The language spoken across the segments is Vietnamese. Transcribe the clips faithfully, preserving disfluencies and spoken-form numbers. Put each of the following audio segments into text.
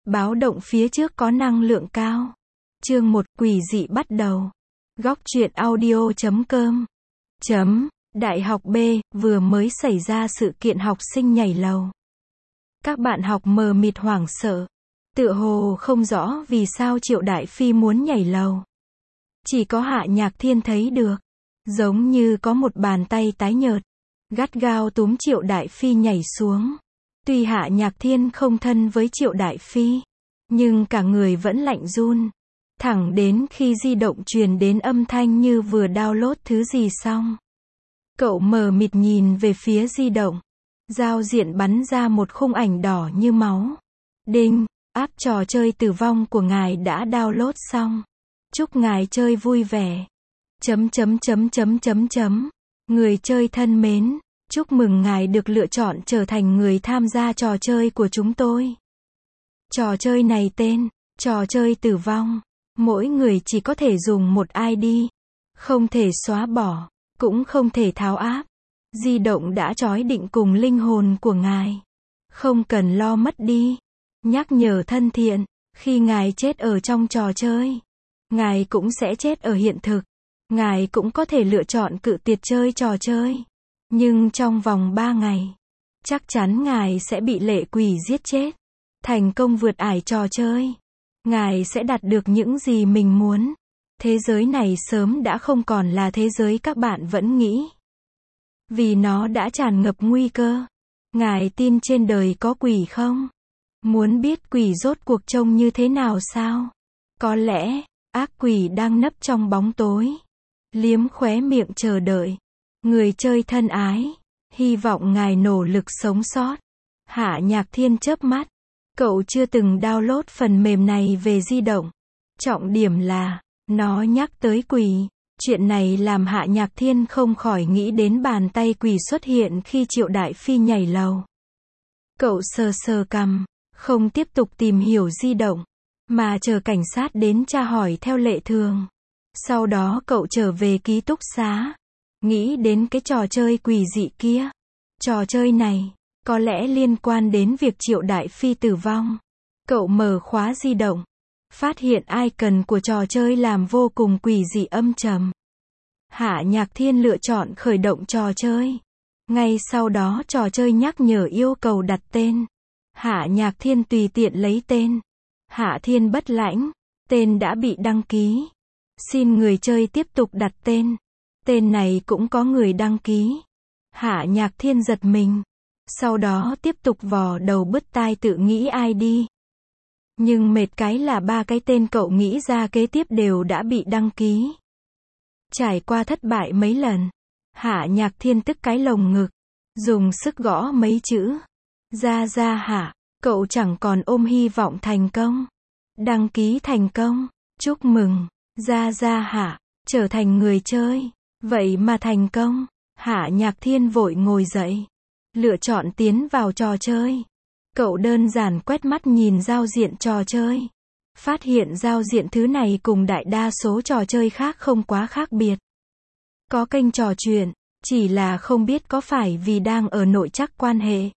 Báo động phía trước có năng lượng cao. Chương một, quỷ dị bắt đầu. Góc truyện audio chấm com. Chấm. Đại học B, vừa mới xảy ra sự kiện học sinh nhảy lầu. Các bạn học mờ mịt hoảng sợ. Tựa hồ không rõ vì sao Triệu Đại Phi muốn nhảy lầu. Chỉ có Hạ Nhạc Thiên thấy được. Giống như có một bàn tay tái nhợt, gắt gao túm Triệu Đại Phi nhảy xuống. Tuy Hạ Nhạc Thiên không thân với Triệu Đại Phi, nhưng cả người vẫn lạnh run. Thẳng đến khi di động truyền đến âm thanh như vừa download thứ gì xong. Cậu mờ mịt nhìn về phía di động. Giao diện bắn ra một khung ảnh đỏ như máu. Đinh, app trò chơi tử vong của ngài đã download xong. Chúc ngài chơi vui vẻ. Chấm chấm chấm chấm chấm chấm. Người chơi thân mến, chúc mừng ngài được lựa chọn trở thành người tham gia trò chơi của chúng tôi. Trò chơi này tên, trò chơi tử vong. Mỗi người chỉ có thể dùng một i đê. Không thể xóa bỏ, cũng không thể tháo app. Di động đã trói định cùng linh hồn của ngài. Không cần lo mất đi. Nhắc nhở thân thiện, khi ngài chết ở trong trò chơi, ngài cũng sẽ chết ở hiện thực. Ngài cũng có thể lựa chọn cự tuyệt chơi trò chơi. Nhưng trong vòng ba ngày, chắc chắn ngài sẽ bị lệ quỷ giết chết. Thành công vượt ải trò chơi, ngài sẽ đạt được những gì mình muốn. Thế giới này sớm đã không còn là thế giới các bạn vẫn nghĩ. Vì nó đã tràn ngập nguy cơ. Ngài tin trên đời có quỷ không? Muốn biết quỷ rốt cuộc trông như thế nào sao? Có lẽ, ác quỷ đang nấp trong bóng tối. Liếm khóe miệng chờ đợi. Người chơi thân ái, hy vọng ngài nỗ lực sống sót. Hạ Nhạc Thiên chớp mắt. Cậu chưa từng download phần mềm này về di động. Trọng điểm là, nó nhắc tới quỷ. Chuyện này làm Hạ Nhạc Thiên không khỏi nghĩ đến bàn tay quỷ xuất hiện khi Triệu Đại Phi nhảy lầu. Cậu sờ sờ cằm, không tiếp tục tìm hiểu di động, mà chờ cảnh sát đến tra hỏi theo lệ thường. Sau đó cậu trở về ký túc xá, nghĩ đến cái trò chơi quỷ dị kia. Trò chơi này, có lẽ liên quan đến việc Triệu Đại Phi tử vong. Cậu mở khóa di động, phát hiện icon của trò chơi làm vô cùng quỷ dị âm trầm. Hạ Nhạc Thiên lựa chọn khởi động trò chơi. Ngay sau đó trò chơi nhắc nhở yêu cầu đặt tên. Hạ Nhạc Thiên tùy tiện lấy tên. Hạ Thiên Bất Lãnh. Tên đã bị đăng ký. Xin người chơi tiếp tục đặt tên. Tên này cũng có người đăng ký. Hạ Nhạc Thiên giật mình. Sau đó tiếp tục vò đầu bứt tai tự nghĩ i đê. Nhưng mệt cái là ba cái tên cậu nghĩ ra kế tiếp đều đã bị đăng ký. Trải qua thất bại mấy lần, Hạ Nhạc Thiên tức cái lồng ngực, dùng sức gõ mấy chữ. Ra ra Hạ, cậu chẳng còn ôm hy vọng thành công. Đăng ký thành công, chúc mừng. Ra ra Hạ, trở thành người chơi. Vậy mà thành công. Hạ Nhạc Thiên vội ngồi dậy, lựa chọn tiến vào trò chơi. Cậu đơn giản quét mắt nhìn giao diện trò chơi. Phát hiện giao diện thứ này cùng đại đa số trò chơi khác không quá khác biệt. Có kênh trò chuyện, chỉ là không biết có phải vì đang ở nội trắc quan hệ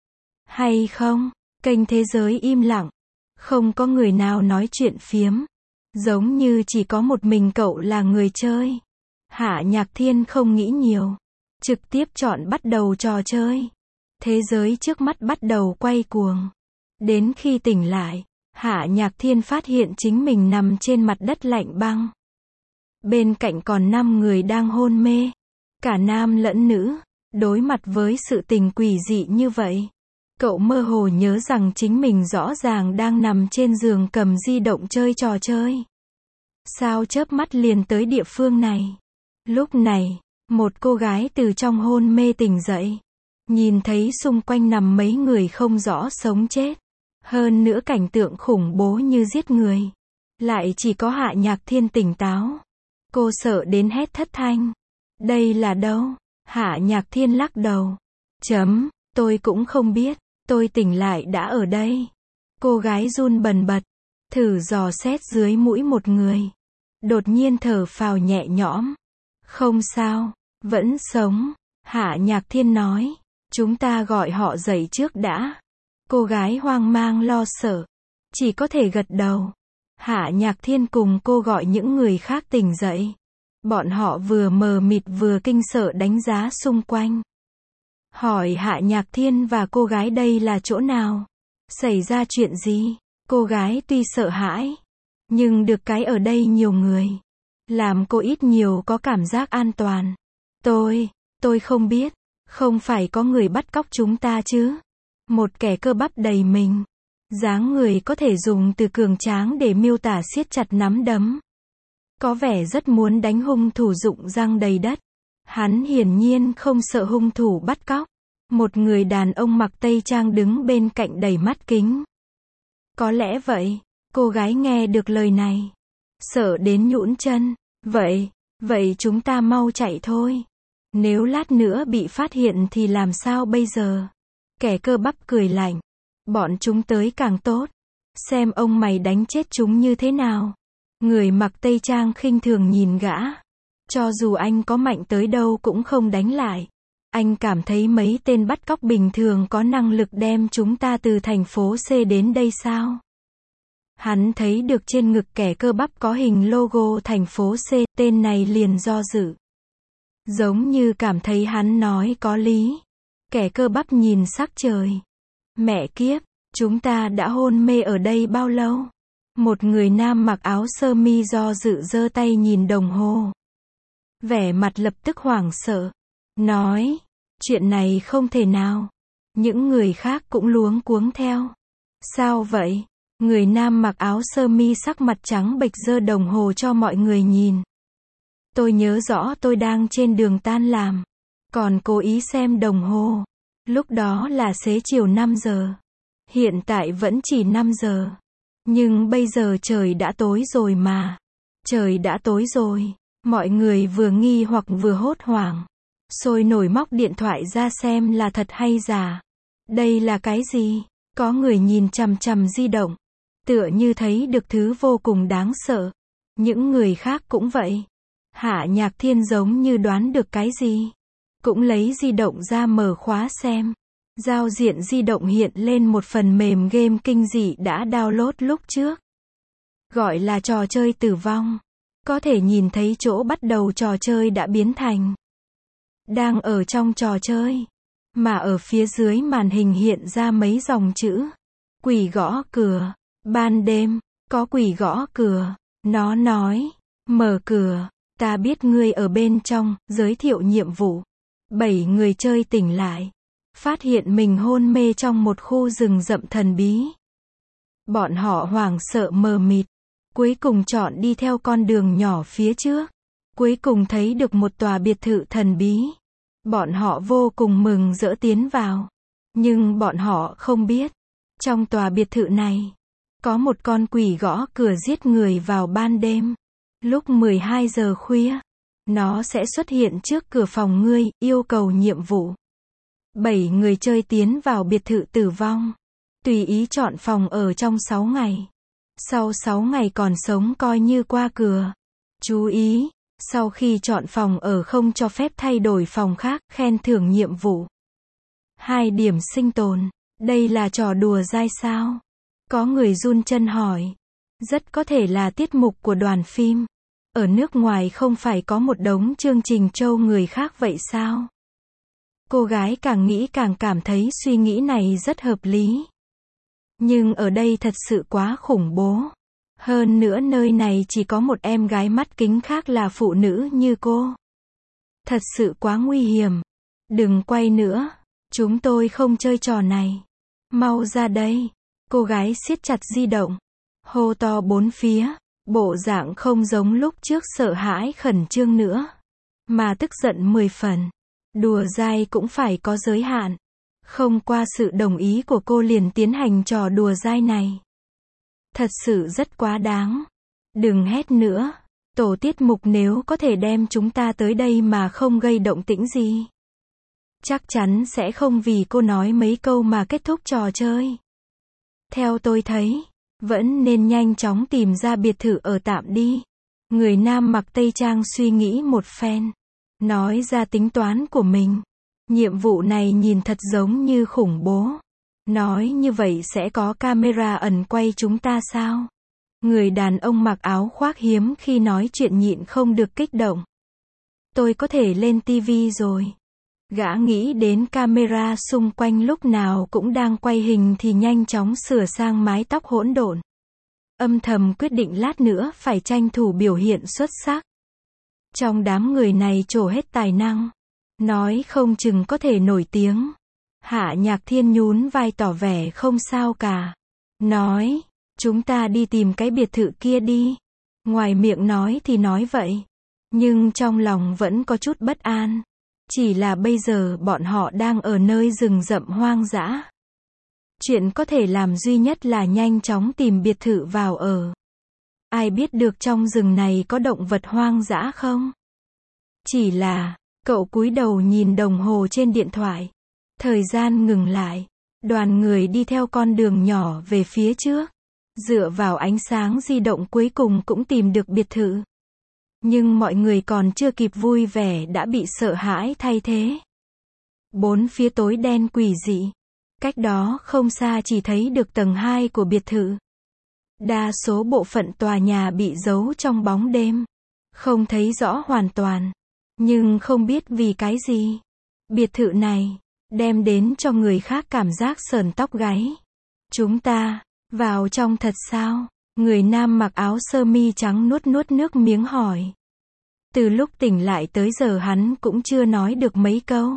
hay không. Kênh thế giới im lặng, không có người nào nói chuyện phiếm. Giống như chỉ có một mình cậu là người chơi. Hạ Nhạc Thiên không nghĩ nhiều, trực tiếp chọn bắt đầu trò chơi. Thế giới trước mắt bắt đầu quay cuồng. Đến khi tỉnh lại, Hạ Nhạc Thiên phát hiện chính mình nằm trên mặt đất lạnh băng. Bên cạnh còn năm người đang hôn mê. Cả nam lẫn nữ. Đối mặt với sự tình quỷ dị như vậy, cậu mơ hồ nhớ rằng chính mình rõ ràng đang nằm trên giường cầm di động chơi trò chơi. Sao chớp mắt liền tới địa phương này? Lúc này, một cô gái từ trong hôn mê tỉnh dậy. Nhìn thấy xung quanh nằm mấy người không rõ sống chết. Hơn nữa cảnh tượng khủng bố như giết người. Lại chỉ có Hạ Nhạc Thiên tỉnh táo. Cô sợ đến hét thất thanh. Đây là đâu? Hạ Nhạc Thiên lắc đầu. Chấm, tôi cũng không biết. Tôi tỉnh lại đã ở đây. Cô gái run bần bật. Thử dò xét dưới mũi một người. Đột nhiên thở phào nhẹ nhõm. Không sao, vẫn sống. Hạ Nhạc Thiên nói. Chúng ta gọi họ dậy trước đã. Cô gái hoang mang lo sợ. chỉ có thể gật đầu. Hạ Nhạc Thiên cùng cô gọi những người khác tỉnh dậy. Bọn họ vừa mờ mịt vừa kinh sợ đánh giá xung quanh. Hỏi Hạ Nhạc Thiên và cô gái đây là chỗ nào? Xảy ra chuyện gì? Cô gái tuy sợ hãi, nhưng được cái ở đây nhiều người, làm cô ít nhiều có cảm giác an toàn. Tôi, tôi không biết, không phải có người bắt cóc chúng ta chứ? Một kẻ cơ bắp đầy mình, dáng người có thể dùng từ cường tráng để miêu tả siết chặt nắm đấm. Có vẻ rất muốn đánh hung thủ rụng răng đầy đất. Hắn hiển nhiên không sợ hung thủ bắt cóc. Một người đàn ông mặc tây trang đứng bên cạnh đầy mắt kính. Có lẽ vậy, cô gái nghe được lời này, sợ đến nhũn chân. Vậy, vậy chúng ta mau chạy thôi. Nếu lát nữa bị phát hiện thì làm sao bây giờ? Kẻ cơ bắp cười lạnh. Bọn chúng tới càng tốt. Xem ông mày đánh chết chúng như thế nào. Người mặc tây trang khinh thường nhìn gã. Cho dù anh có mạnh tới đâu cũng không đánh lại. Anh cảm thấy mấy tên bắt cóc bình thường có năng lực đem chúng ta từ thành phố C đến đây sao? Hắn thấy được trên ngực kẻ cơ bắp có hình logo thành phố C, tên này liền do dự. Giống như cảm thấy hắn nói có lý. Kẻ cơ bắp nhìn sắc trời. Mẹ kiếp, chúng ta đã hôn mê ở đây bao lâu? Một người nam mặc áo sơ mi do dự giơ tay nhìn đồng hồ. Vẻ mặt lập tức hoảng sợ. Nói, chuyện này không thể nào. Những người khác cũng luống cuống theo. Sao vậy? Người nam mặc áo sơ mi sắc mặt trắng bệch giơ đồng hồ cho mọi người nhìn. Tôi nhớ rõ tôi đang trên đường tan làm. Còn cố ý xem đồng hồ. Lúc đó là xế chiều năm giờ. Hiện tại vẫn chỉ năm giờ. Nhưng bây giờ trời đã tối rồi mà. Trời đã tối rồi. Mọi người vừa nghi hoặc vừa hốt hoảng. Sôi nổi móc điện thoại ra xem là thật hay giả. Đây là cái gì? Có người nhìn chằm chằm di động. Tựa như thấy được thứ vô cùng đáng sợ. Những người khác cũng vậy. Hạ Nhạc Thiên giống như đoán được cái gì. Cũng lấy di động ra mở khóa xem. Giao diện di động hiện lên một phần mềm game kinh dị đã download lúc trước. Gọi là trò chơi tử vong. Có thể nhìn thấy chỗ bắt đầu trò chơi đã biến thành. Đang ở trong trò chơi. Mà ở phía dưới màn hình hiện ra mấy dòng chữ. Quỷ gõ cửa. Ban đêm, có quỷ gõ cửa. Nó nói, mở cửa, ta biết ngươi ở bên trong, giới thiệu nhiệm vụ. Bảy người chơi tỉnh lại. Phát hiện mình hôn mê trong một khu rừng rậm thần bí. Bọn họ hoảng sợ mờ mịt. Cuối cùng chọn đi theo con đường nhỏ phía trước. Cuối cùng thấy được một tòa biệt thự thần bí. Bọn họ vô cùng mừng rỡ tiến vào. Nhưng bọn họ không biết. Trong tòa biệt thự này, có một con quỷ gõ cửa giết người vào ban đêm. Lúc mười hai giờ khuya, nó sẽ xuất hiện trước cửa phòng ngươi, yêu cầu nhiệm vụ. Bảy người chơi tiến vào biệt thự tử vong. Tùy ý chọn phòng ở trong sáu ngày. Sau sáu ngày còn sống coi như qua cửa. Chú ý, sau khi chọn phòng ở không cho phép thay đổi phòng khác, khen thưởng nhiệm vụ. Hai điểm sinh tồn. Đây là trò đùa dai sao? Có người run chân hỏi. Rất có thể là tiết mục của đoàn phim. Ở nước ngoài không phải có một đống chương trình trâu người khác vậy sao? Cô gái càng nghĩ càng cảm thấy suy nghĩ này rất hợp lý. Nhưng ở đây thật sự quá khủng bố. Hơn nữa nơi này chỉ có một em gái mắt kính khác là phụ nữ như cô. Thật sự quá nguy hiểm. Đừng quay nữa. Chúng tôi không chơi trò này. Mau ra đây. Cô gái siết chặt di động. Hô to bốn phía. Bộ dạng không giống lúc trước sợ hãi khẩn trương nữa. Mà tức giận mười phần. Đùa dai cũng phải có giới hạn. Không qua sự đồng ý của cô liền tiến hành trò đùa dai này. Thật sự rất quá đáng. Đừng hét nữa. Tổ tiết mục nếu có thể đem chúng ta tới đây mà không gây động tĩnh gì. Chắc chắn sẽ không vì cô nói mấy câu mà kết thúc trò chơi. Theo tôi thấy, vẫn nên nhanh chóng tìm ra biệt thự ở tạm đi. Người nam mặc tây trang suy nghĩ một phen. Nói ra tính toán của mình. Nhiệm vụ này nhìn thật giống như khủng bố. Nói như vậy sẽ có camera ẩn quay chúng ta sao? Người đàn ông mặc áo khoác hiếm khi nói chuyện nhịn không được kích động. Tôi có thể lên tivi rồi. Gã nghĩ đến camera xung quanh lúc nào cũng đang quay hình thì nhanh chóng sửa sang mái tóc hỗn độn. Âm thầm quyết định lát nữa phải tranh thủ biểu hiện xuất sắc. Trong đám người này trổ hết tài năng. Nói không chừng có thể nổi tiếng. Hạ Nhạc Thiên nhún vai tỏ vẻ không sao cả. Nói, chúng ta đi tìm cái biệt thự kia đi. Ngoài miệng nói thì nói vậy. Nhưng trong lòng vẫn có chút bất an. Chỉ là bây giờ bọn họ đang ở nơi rừng rậm hoang dã. Chuyện có thể làm duy nhất là nhanh chóng tìm biệt thự vào ở. Ai biết được trong rừng này có động vật hoang dã không? Chỉ là, cậu cúi đầu nhìn đồng hồ trên điện thoại. Thời gian ngừng lại. Đoàn người đi theo con đường nhỏ về phía trước. Dựa vào ánh sáng di động cuối cùng cũng tìm được biệt thự. Nhưng mọi người còn chưa kịp vui vẻ đã bị sợ hãi thay thế. Bốn phía tối đen quỷ dị. Cách đó không xa chỉ thấy được tầng hai của biệt thự. Đa số bộ phận tòa nhà bị giấu trong bóng đêm. Không thấy rõ hoàn toàn. Nhưng không biết vì cái gì. Biệt thự này đem đến cho người khác cảm giác sờn tóc gáy. Chúng ta vào trong thật sao? Người nam mặc áo sơ mi trắng nuốt nuốt nước miếng hỏi. Từ lúc tỉnh lại tới giờ hắn cũng chưa nói được mấy câu.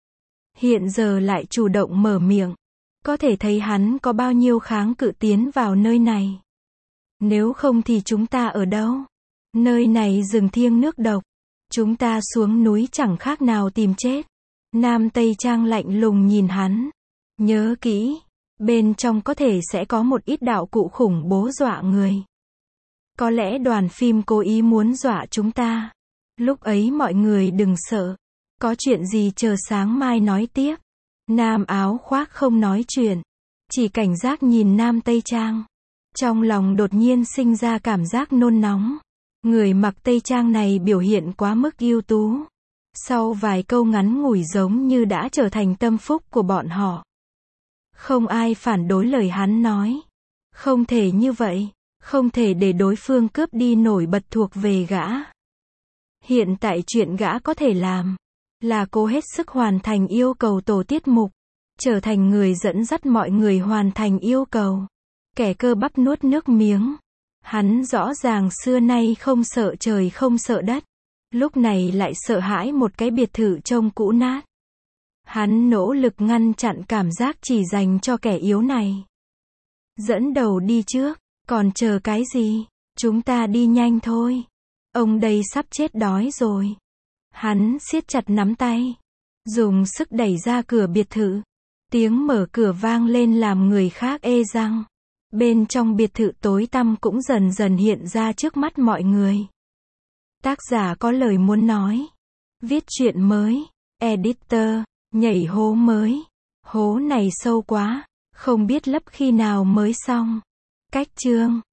Hiện giờ lại chủ động mở miệng. Có thể thấy hắn có bao nhiêu kháng cự tiến vào nơi này. Nếu không thì chúng ta ở đâu? Nơi này rừng thiêng nước độc. Chúng ta xuống núi chẳng khác nào tìm chết. Nam Tây Trang lạnh lùng nhìn hắn. Nhớ kỹ, bên trong có thể sẽ có một ít đạo cụ khủng bố dọa người. Có lẽ đoàn phim cố ý muốn dọa chúng ta. Lúc ấy mọi người đừng sợ. Có chuyện gì chờ sáng mai nói tiếp. Nam áo khoác không nói chuyện. Chỉ cảnh giác nhìn Nam Tây Trang. Trong lòng đột nhiên sinh ra cảm giác nôn nóng. Người mặc Tây Trang này biểu hiện quá mức ưu tú. Sau vài câu ngắn ngủi giống như đã trở thành tâm phúc của bọn họ. Không ai phản đối lời hắn nói. Không thể như vậy. Không thể để đối phương cướp đi nổi bật thuộc về gã. Hiện tại chuyện gã có thể làm là cố hết sức hoàn thành yêu cầu tổ tiết mục. Trở thành người dẫn dắt mọi người hoàn thành yêu cầu. Kẻ cơ bắp nuốt nước miếng. Hắn rõ ràng xưa nay không sợ trời không sợ đất. Lúc này lại sợ hãi một cái biệt thự trông cũ nát. Hắn nỗ lực ngăn chặn cảm giác chỉ dành cho kẻ yếu này. Dẫn đầu đi trước, còn chờ cái gì? Chúng ta đi nhanh thôi. Ông đây sắp chết đói rồi. Hắn siết chặt nắm tay. Dùng sức đẩy ra cửa biệt thự. Tiếng mở cửa vang lên làm người khác ê răng. Bên trong biệt thự tối tăm cũng dần dần hiện ra trước mắt mọi người. Tác giả có lời muốn nói. Viết truyện mới. Editor. Nhảy hố mới. Hố này sâu quá. Không biết lấp khi nào mới xong. Cách chương.